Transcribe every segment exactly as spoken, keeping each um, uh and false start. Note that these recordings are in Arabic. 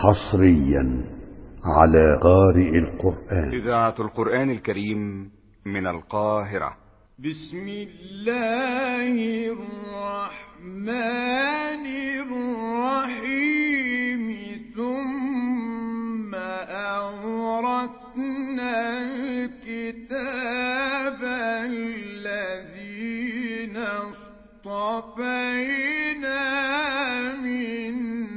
حصريا على قارئ القرآن. إذاعة القرآن الكريم من القاهرة. بسم الله الرحمن الرحيم. ثم أورثنا الكتاب الذين اصطفينا من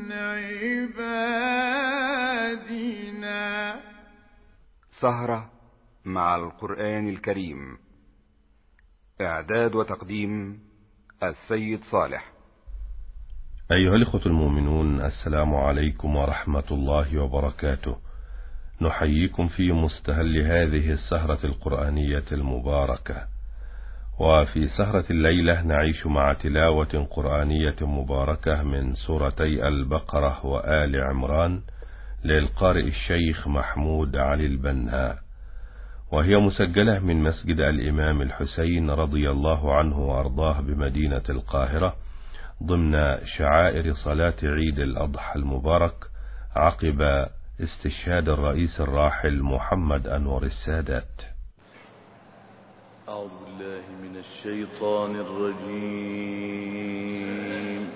عبادنا. سهرة مع القرآن الكريم. إعداد وتقديم السيد صالح. أيها الإخوة المؤمنون، السلام عليكم ورحمة الله وبركاته. نحييكم في مستهل هذه السهرة القرآنية المباركة. وفي سهرة الليلة نعيش مع تلاوة قرآنية مباركة من سورتي البقرة وآل عمران للقارئ الشيخ محمود علي البناء، وهي مسجلة من مسجد الإمام الحسين رضي الله عنه وأرضاه بمدينة القاهرة ضمن شعائر صلاة عيد الأضحى المبارك عقب استشهاد الرئيس الراحل محمد أنور السادات. أعوذ بالله من الشيطان الرجيم.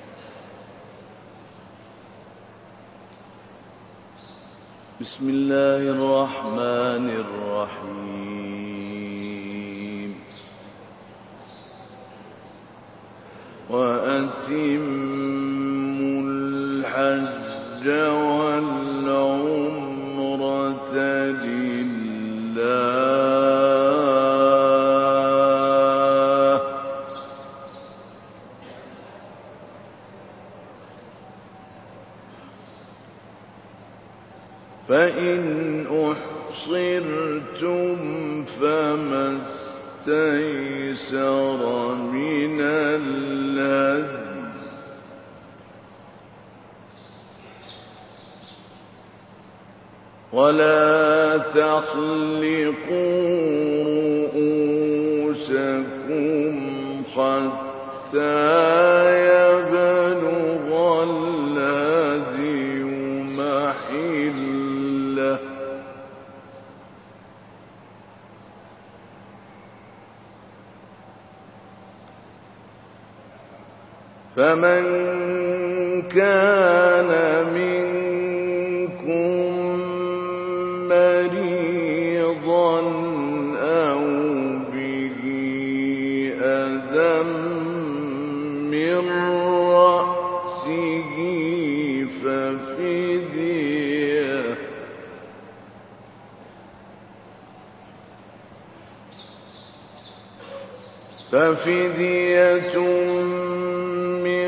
بسم الله الرحمن الرحيم. وأتموا الحج والعمرة لله. فإن أحصرتم فما استيسر من الهدي، ولا تحلقوا رؤوسكم حتى يبلغ الهدي محله، فمن كان منكم مريضا أو به أذى من رأسه ففدية ففدية من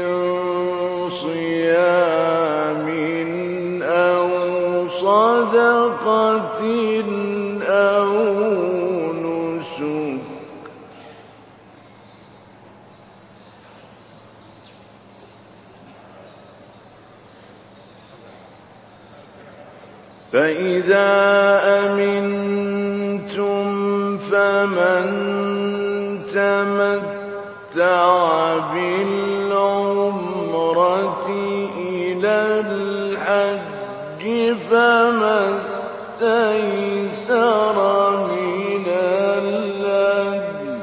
صيام أو صدقة أو نسك، فإذا أمنتم فمن تمتع بالعمرة إلى الحج فما استيسر من الهدي،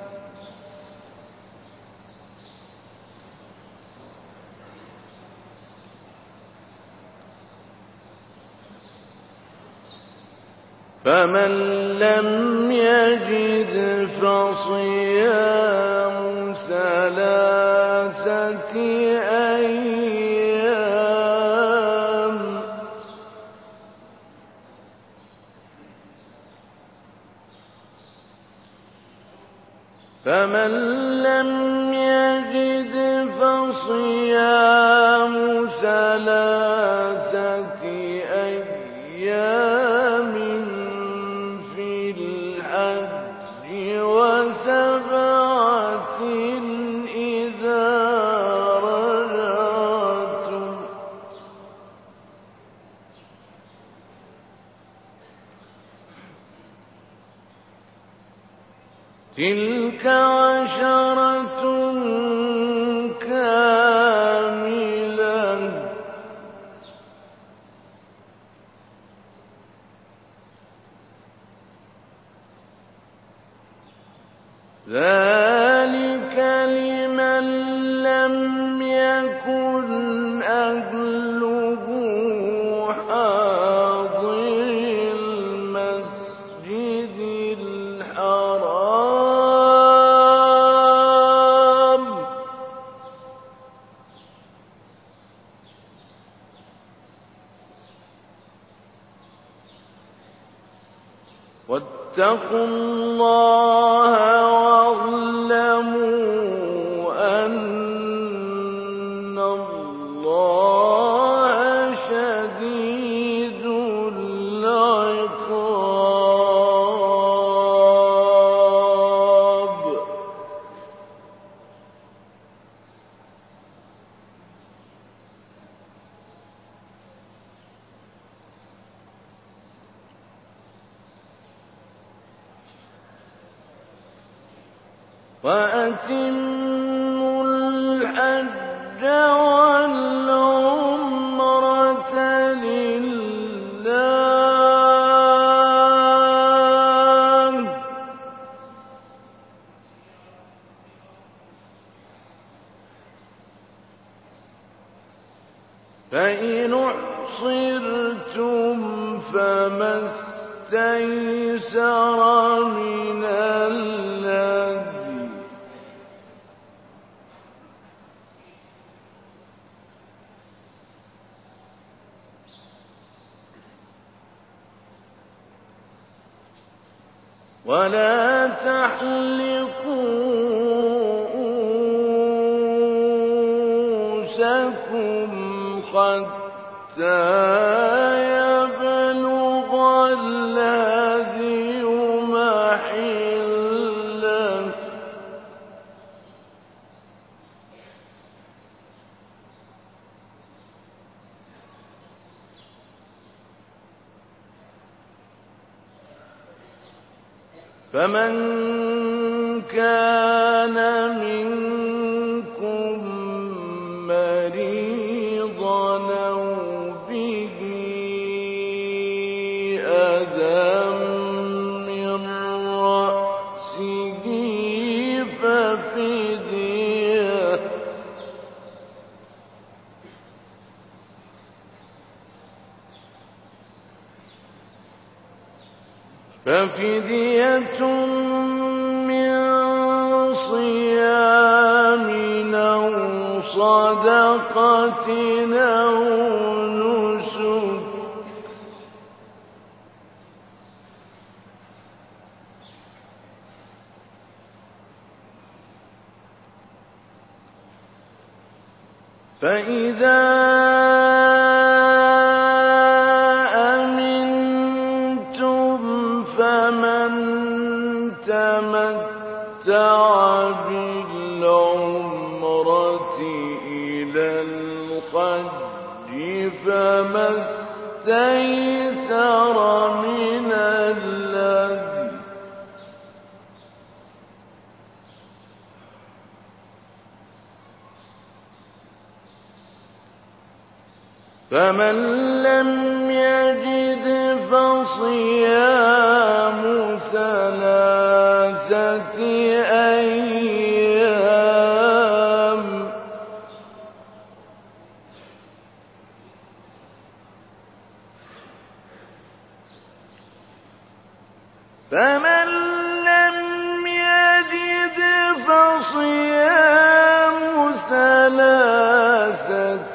فمن لم يجد فصيام ثلاثة أيام فمن لم يجد فصيام ثلاثة أيام في الحج وسبعة إذا رجعتم، تلك عشرة كاملة ذلك لمن لم يكن أهله حاضر المسجد الحرام واتقوا الله واعلموا أن الله شديد العقاب. وأتموا الحج والعمرة لله فإن أحصرتم فما استيسر من الهدي ولا تحلقوا رؤوسكم حتى يبلغ الهدي محله فمن كان منكم مريضا أو به أذى من رأسه ففدية ففدية من صيام أو صدقة أو نسك فإذا فمن تمتع بالعمرة إلى الحج فما استيسر من الهدي فمن لم يجد فصيام ثلاثة أيام فمن لم يجد فصيام ثلاثة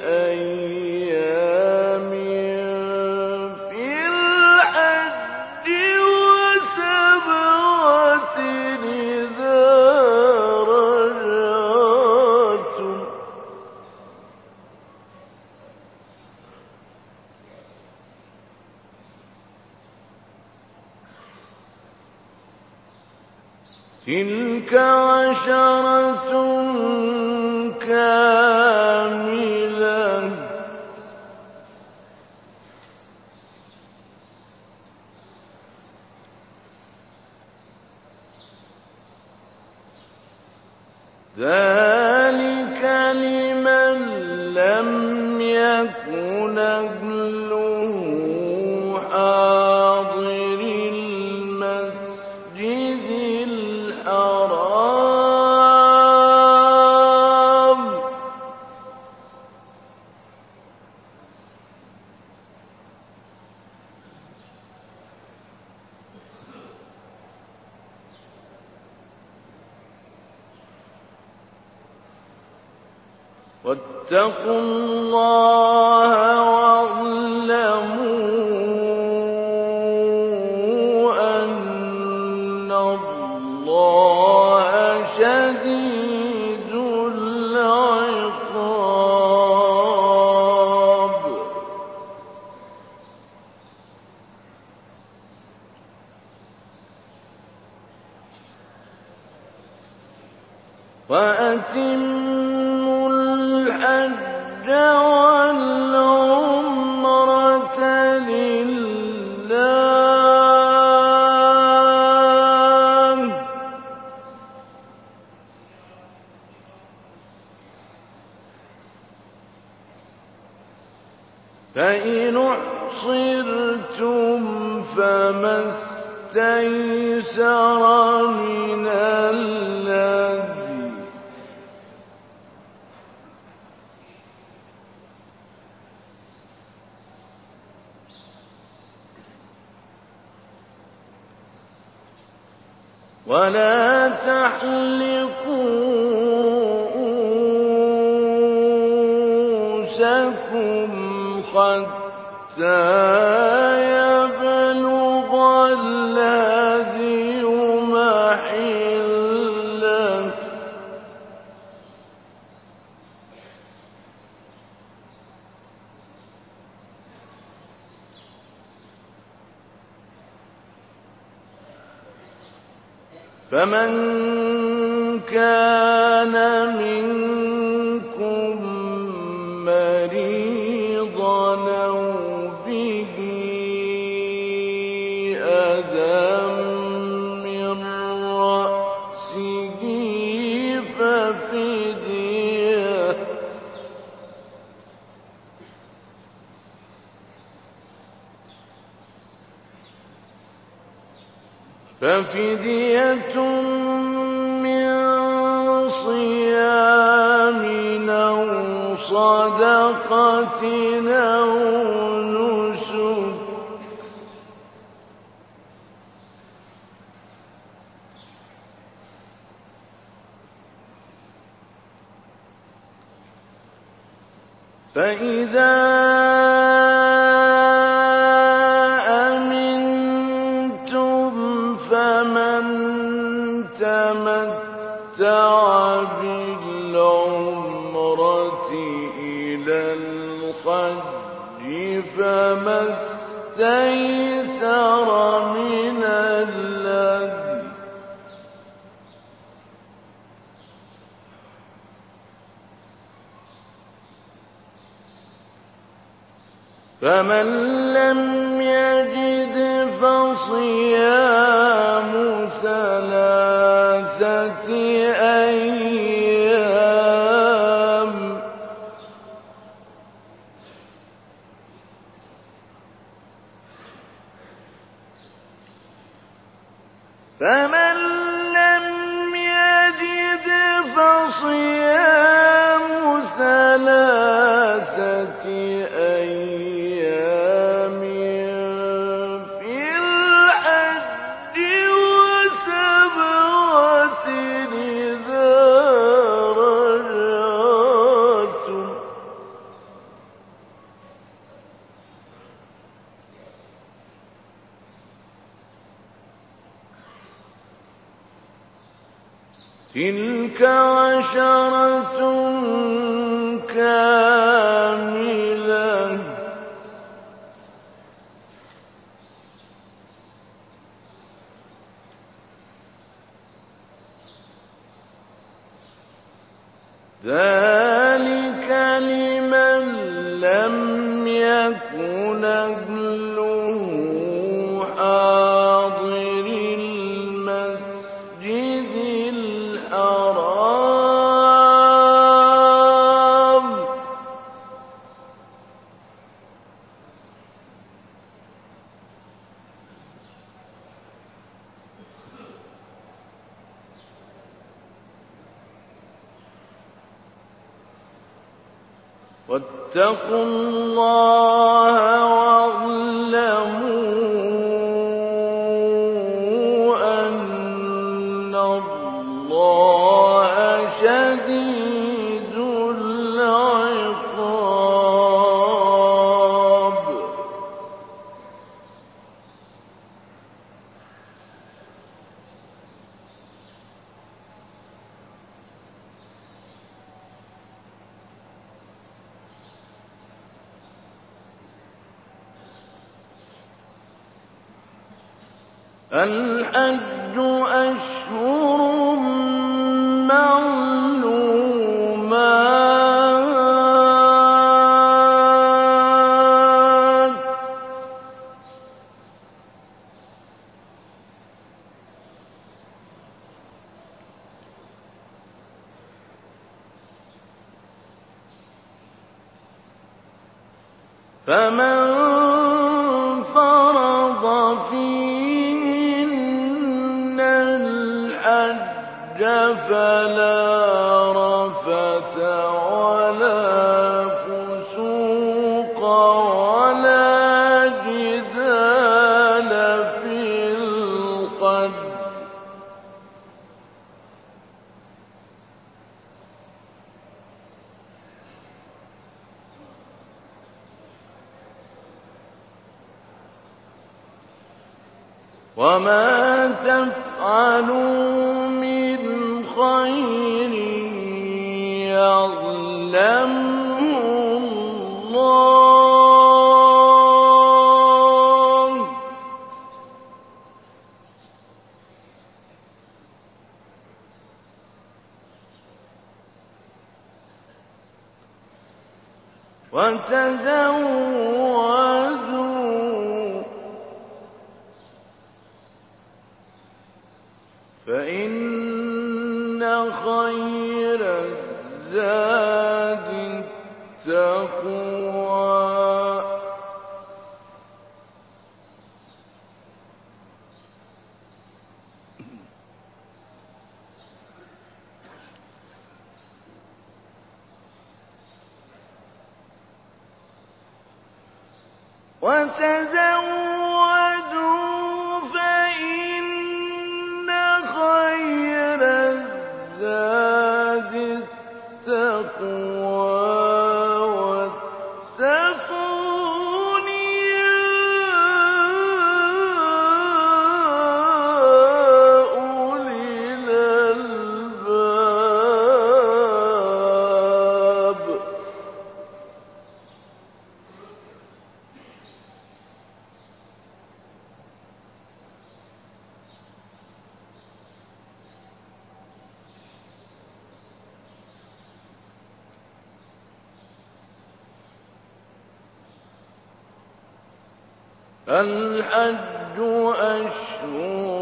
أيام في الحج وسبعة إذا رجعتم تلك عشرة كاملة ذلك لمن لم يكن أهله حاضر المسجد الحرام واتقوا الله واعلموا أن الله شديد العقاب. وأتموا الحج والعمرة لله، فإن أحصرتم فما استيسر من الهدي، ولا تحلقوا رؤوسكم حتى يبلغ الهدي محله، فمن كان منكم مريضا أو به أذى من رأسه ففدية ففدية من صيام أو صدقة أو نسك، فإذا فمن تمتع بالعمرة إلى الحج فما استيسر من الهدي، فمن لم يجد فصيام ثلاثة أيام، فمن لم يجد فصيام ثلاثة أيام في الحج وسبعة إذا رجعتم، تلك عشرة كاملة، ذلك لمن لم يكن أهله حاضر المسجد الحرام، واتقوا الله واعلموا أن الله شديد العقاب. الحج أشهر معلومات فمن فرض فيهن الحج فلا رفث ولا فسوق ولا جدال في الحج وما تفعلوا من خير يعلمه الله وتزودوا فإن خير الزاد التقوى وتزودوا فإن خير الزاد التقوى واتقون يا أولي الألباب الحج أشهر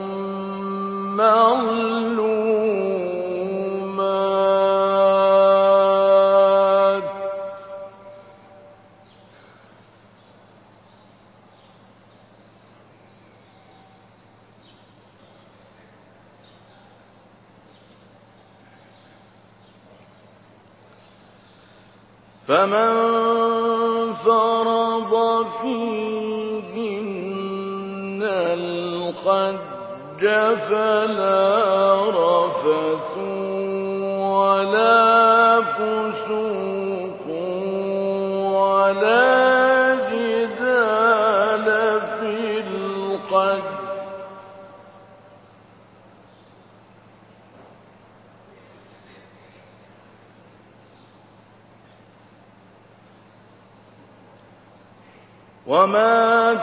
معلومات فمن فرض فيهن الحج فلا رفث ولا فسوق ولا جدال في الحج وما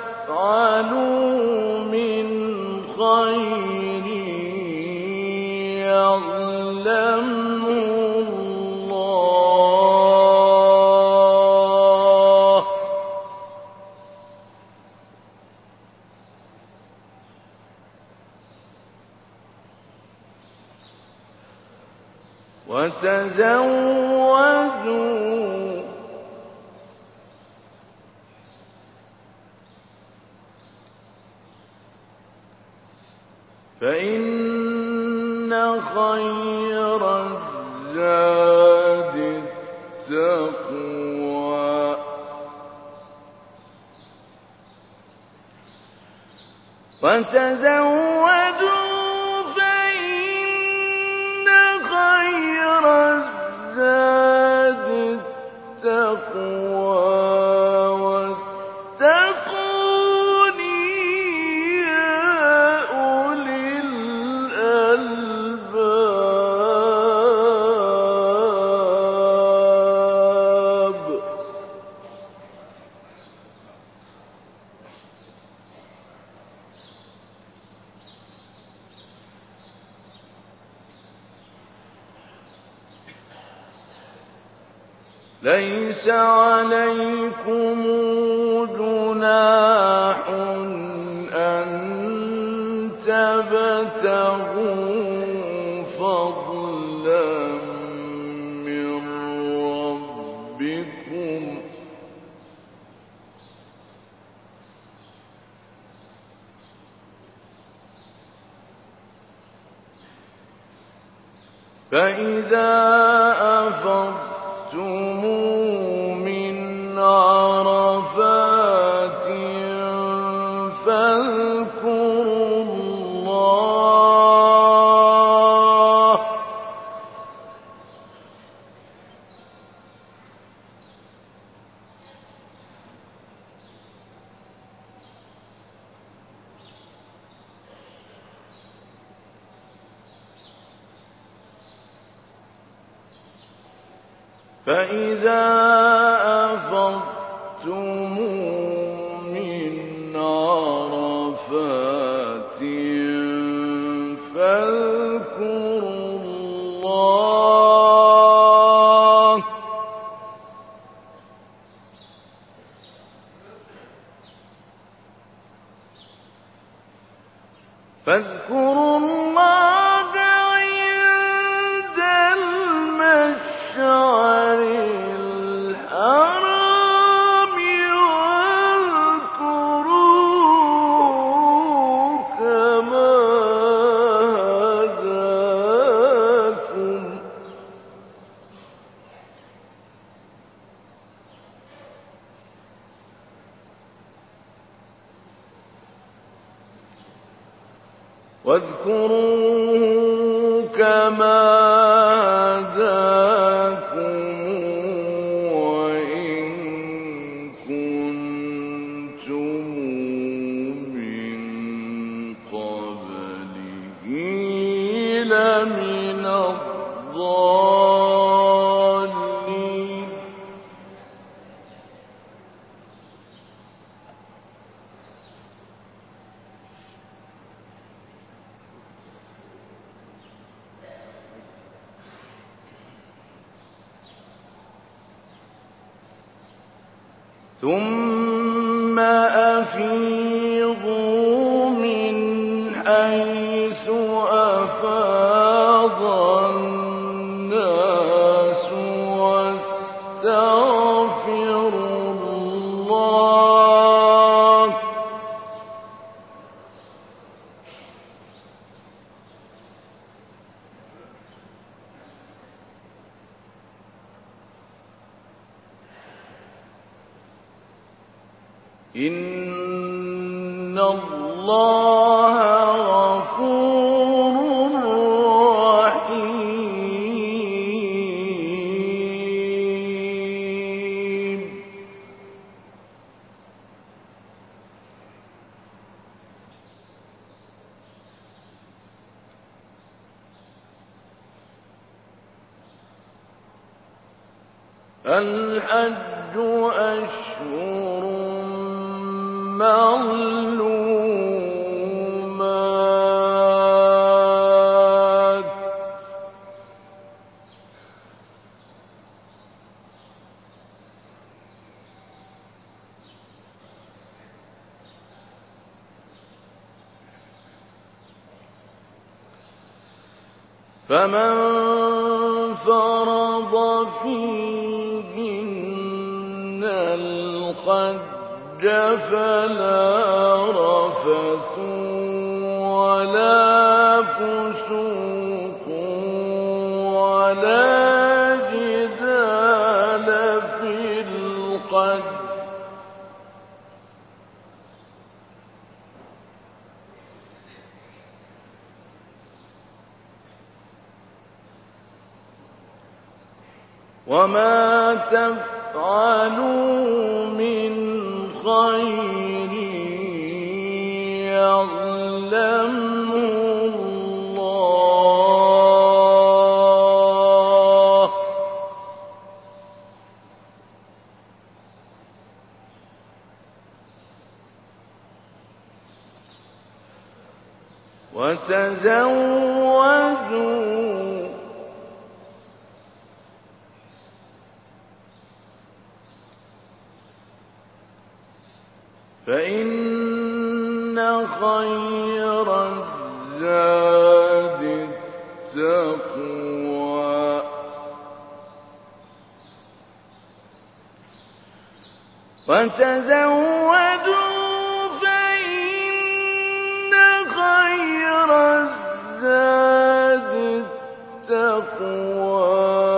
تفعلوا من خير يعلمه الله وتزودوا فإن خير الزاد التقوى وتزودوا فإن خير الزاد التقوى واتقون يا أولي الألباب ليس عليكم جناح أن تبتغوا فضلا من ربكم فإذا أفضتم من عرفات فاذكروا الله فإذا أفضتم من عرفات فاذكروا الله فاذكروا الله عند المشعر الحرام واذكروه كما هداكم واذكروه كما هداكم وإن كنتم من قبله لمن الضالين ثم أفيضوا من حيث أفاض الناس واستغفروا الله إن الله غفور رحيم الحج أشهر معلومات فمن فرض فيهن الحج فلا رفث ولا فسوق ولا جدال في الحج وما تفعلوا من خير يعلمه الله وتزودوا فإن خير الزاد التقوى وتزودوا فإن خير الزاد التقوى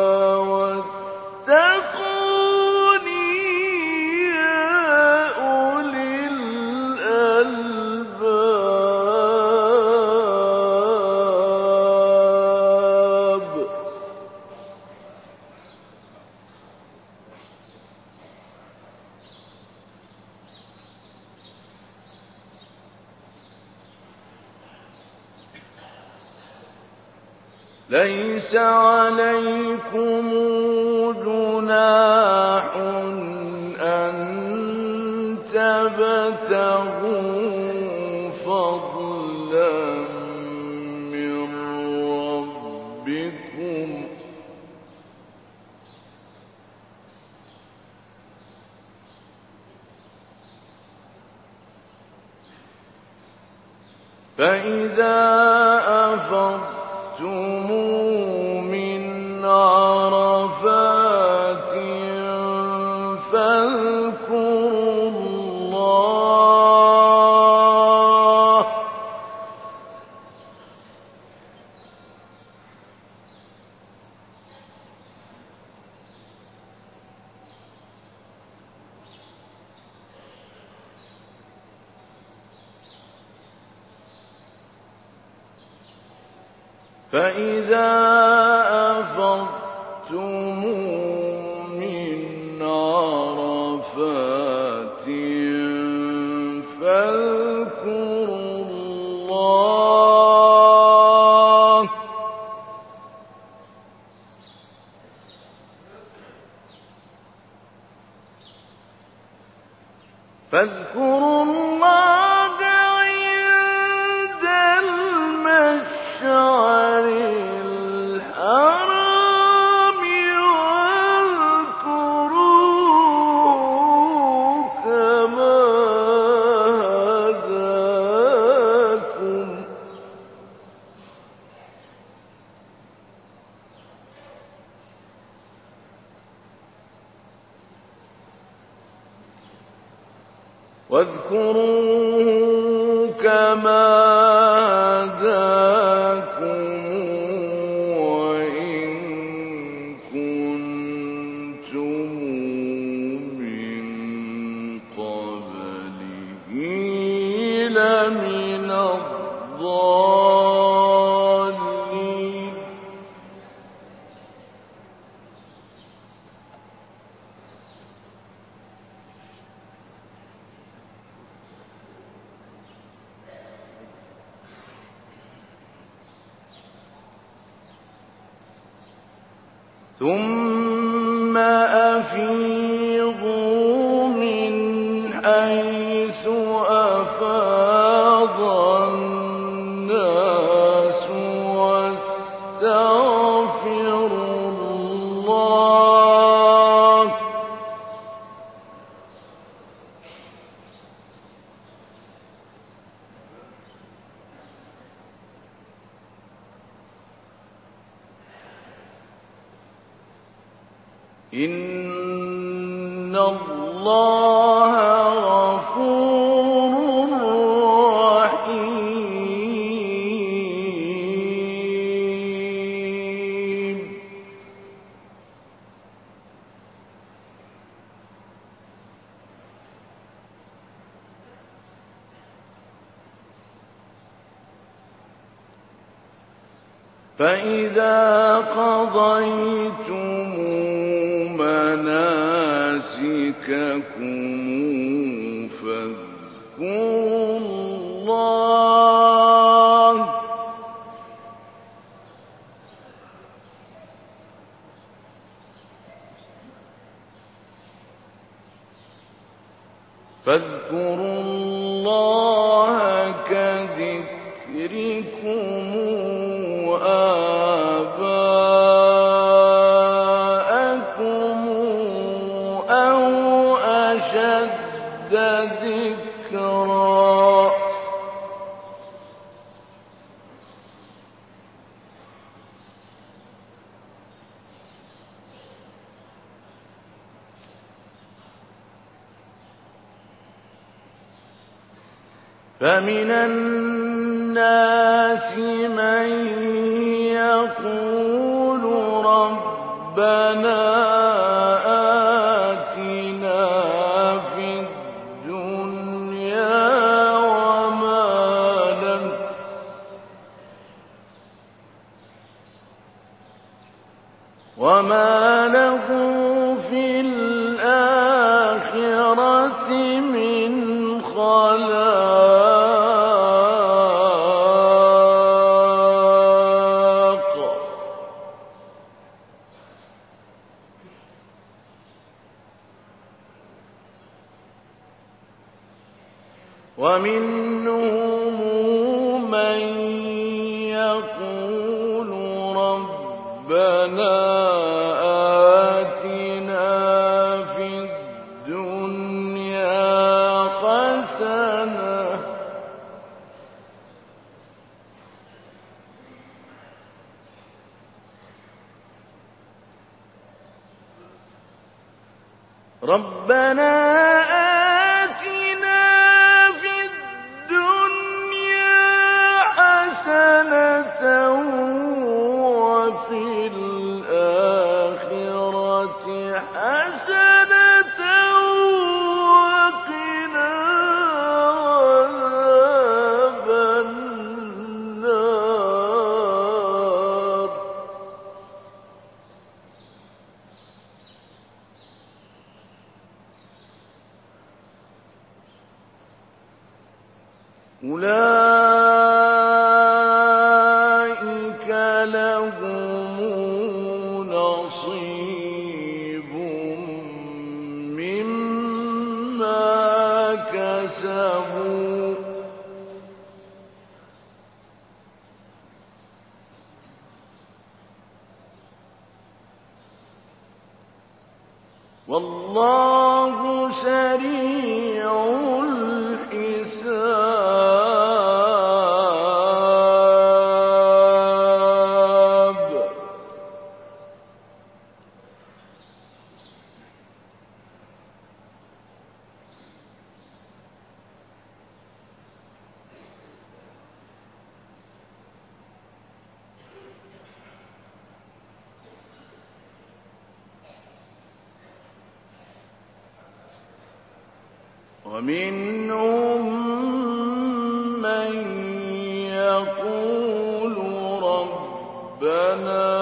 ليس عليكم جناح أن تبتغوا فضلا من ربكم فإذا أفضتم من عرفات فاذكروا الله فإذا أفضتم من عرفات فاذكروا الله فاذكروا الله عند المشعر الحرام واذكروه كما هداكم واذكروه كما هداكم وإن كنتم من قبله لمن الضالين ثم أفيضوا من حيث أفاض الناس واستغفروا الله إن الله غفور رحيم فإذا قضيتم مناسككم فاذكروا الله فاذكروا الله كذكركم آباءكم أو أشد ذكرا فمن الناس من يقول ربنا آتنا في الدنيا وما له وما له في الآخرة من خلاق ومنهم من يقول ربنا آتنا في الدنيا حسنة ربنا وفي الآخرة حسنة وقنا عذاب النار أولئك لهم نصيب مما كسبوا والله سريع الحساب ومنهم من يقول ربنا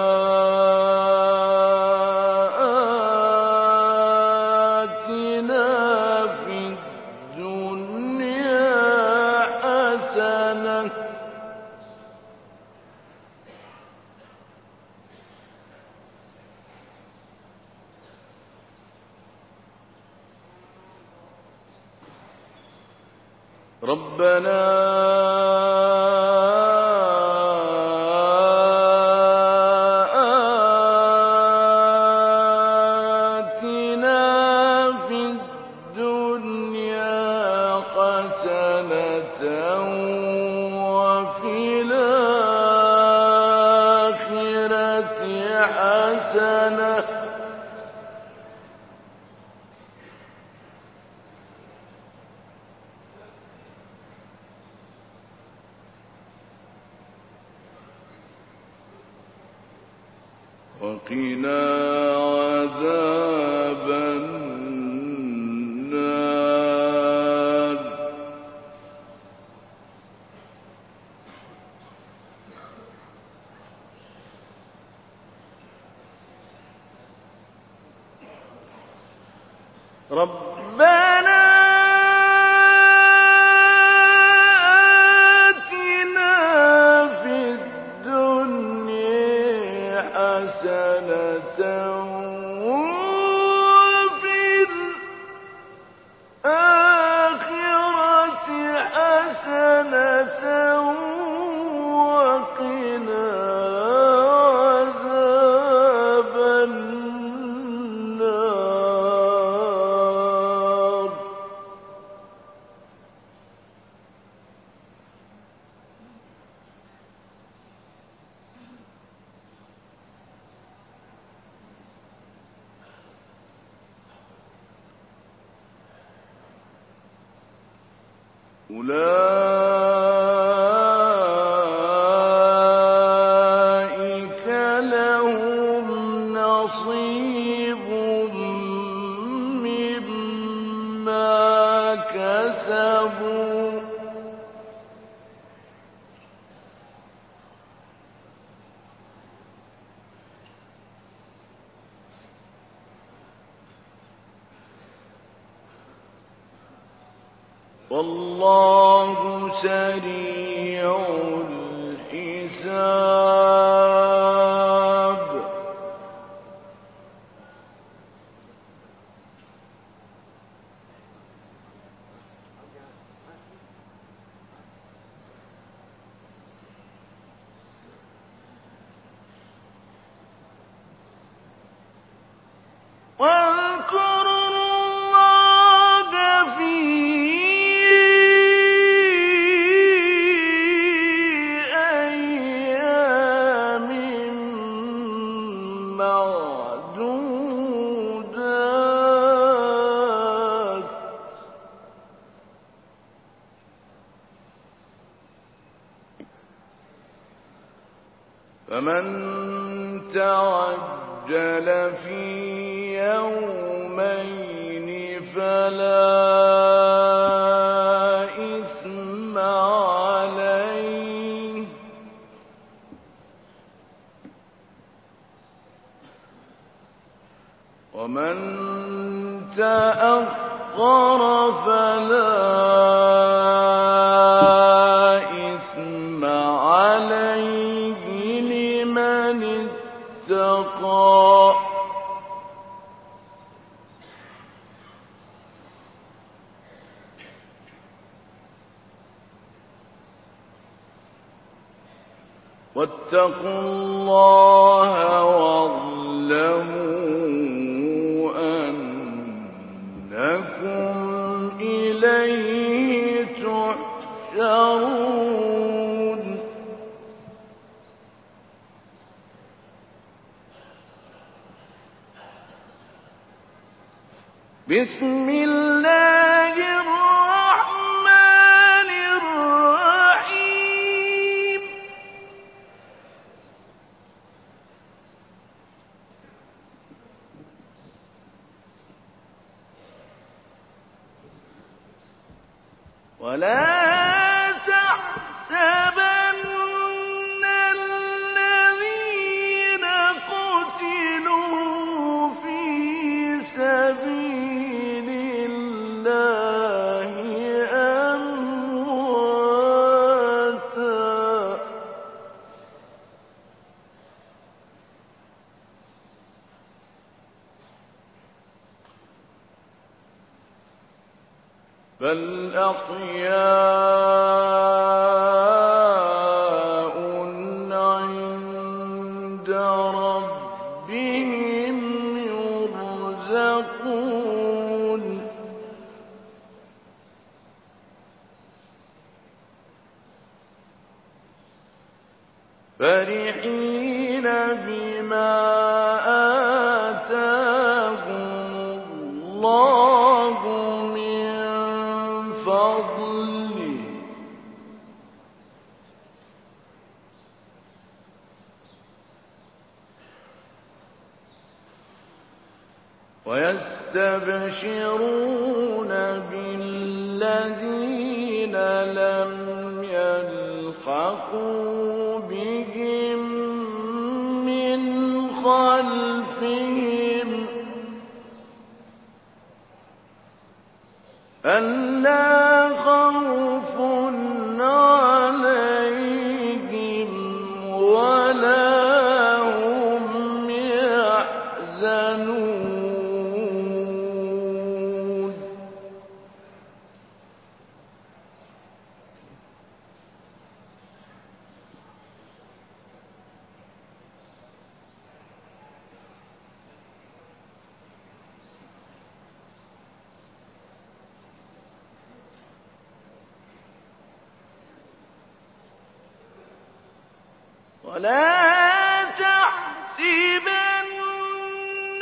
آتنا في الدنيا حسنة ربنا آتنا في الدنيا حسنة وفي الآخرة حسنة وقنا عذاب النار ربنا حسنة أولئك لهم نصيب مما كسبوا والله سريع الحساب واذكروا الله في أيام معدودات فمن تعجل في يومين فلا إثم عليه ومن تأخر فلا إثم عليه لمن اتقى واتقوا الله واعلموا أنكم إليه تحشرون بسم الله الرحمن الرحيم ولا تحسبن الذين قتلوا في سبيل الله أمواتا بل أحياء عند ربهم يرزقون فرحين بما آتاهم الله من فضله ويستبشرون بالذين لم يلحقوا بهم من خلفهم ألا خوف عليهم ولا هم يحزنون ولا تحسبن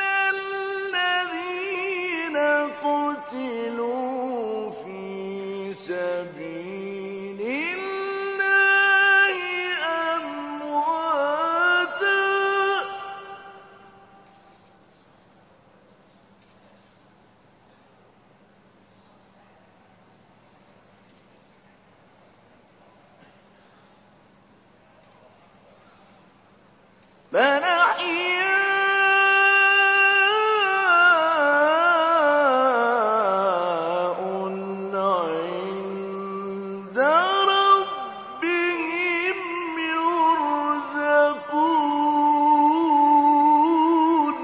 الذين قتلوا في سبيل فَأَحْيَاءٌ عِندَ رَبِّهِمْ يُرْزَقُونَ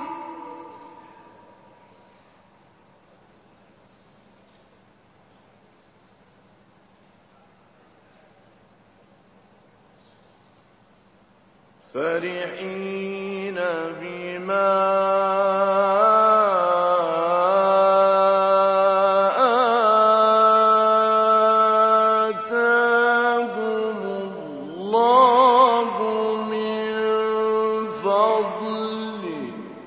فَرِحِينَ بِمَا آتَاهُمُ اللَّهُ مِن فَضْلِهِ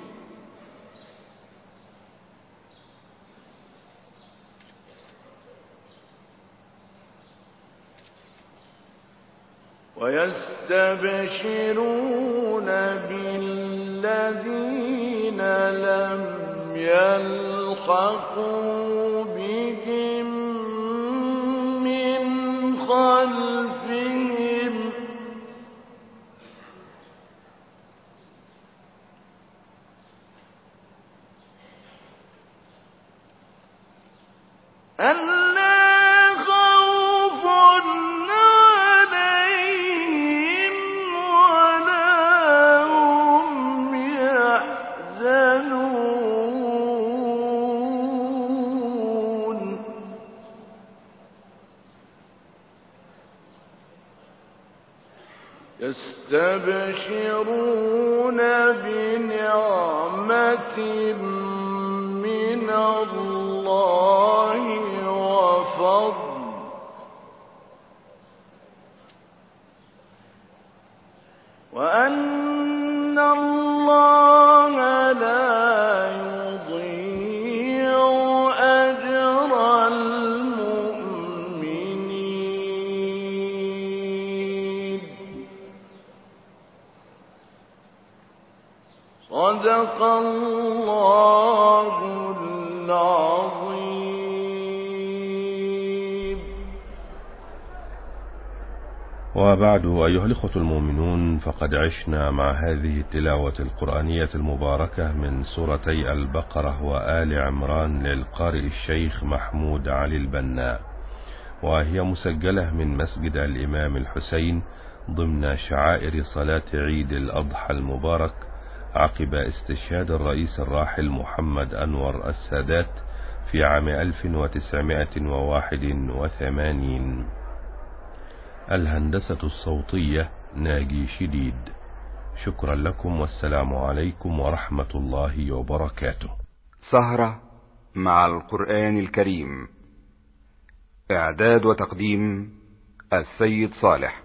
وَيَسْتَبْشِرُونَ بِالَّذِينَ لَمْ يَلْحَقُوا بِهِم مِّنْ خَلْفِهِمْ أَلَّا خَوْفٌ عَلَيْهِمْ وَلَا هُمْ يَحْزَنُونَ يَسْتَبْشِرُونَ بِنِعْمَةٍ مِّنَ اللَّهِ وَفَضْلٍ وَأَنَّ اللَّهَ لَا يُضِيعُ أَجْرَ الْمُؤْمِنِينَ صدق الله العظيم. وبعد، أيها الإخوة المؤمنون، فقد عشنا مع هذه التلاوة القرآنية المباركة من سورتي البقرة وآل عمران للقارئ الشيخ محمود علي البناء، وهي مسجلة من مسجد الإمام الحسين ضمن شعائر صلاة عيد الأضحى المبارك عقب استشهاد الرئيس الراحل محمد أنور السادات في عام ألف وتسعمائة وواحد وثمانين. الهندسة الصوتية ناجي شديد. شكرا لكم، والسلام عليكم ورحمة الله وبركاته. سهرة مع القرآن الكريم، إعداد وتقديم السيد صالح.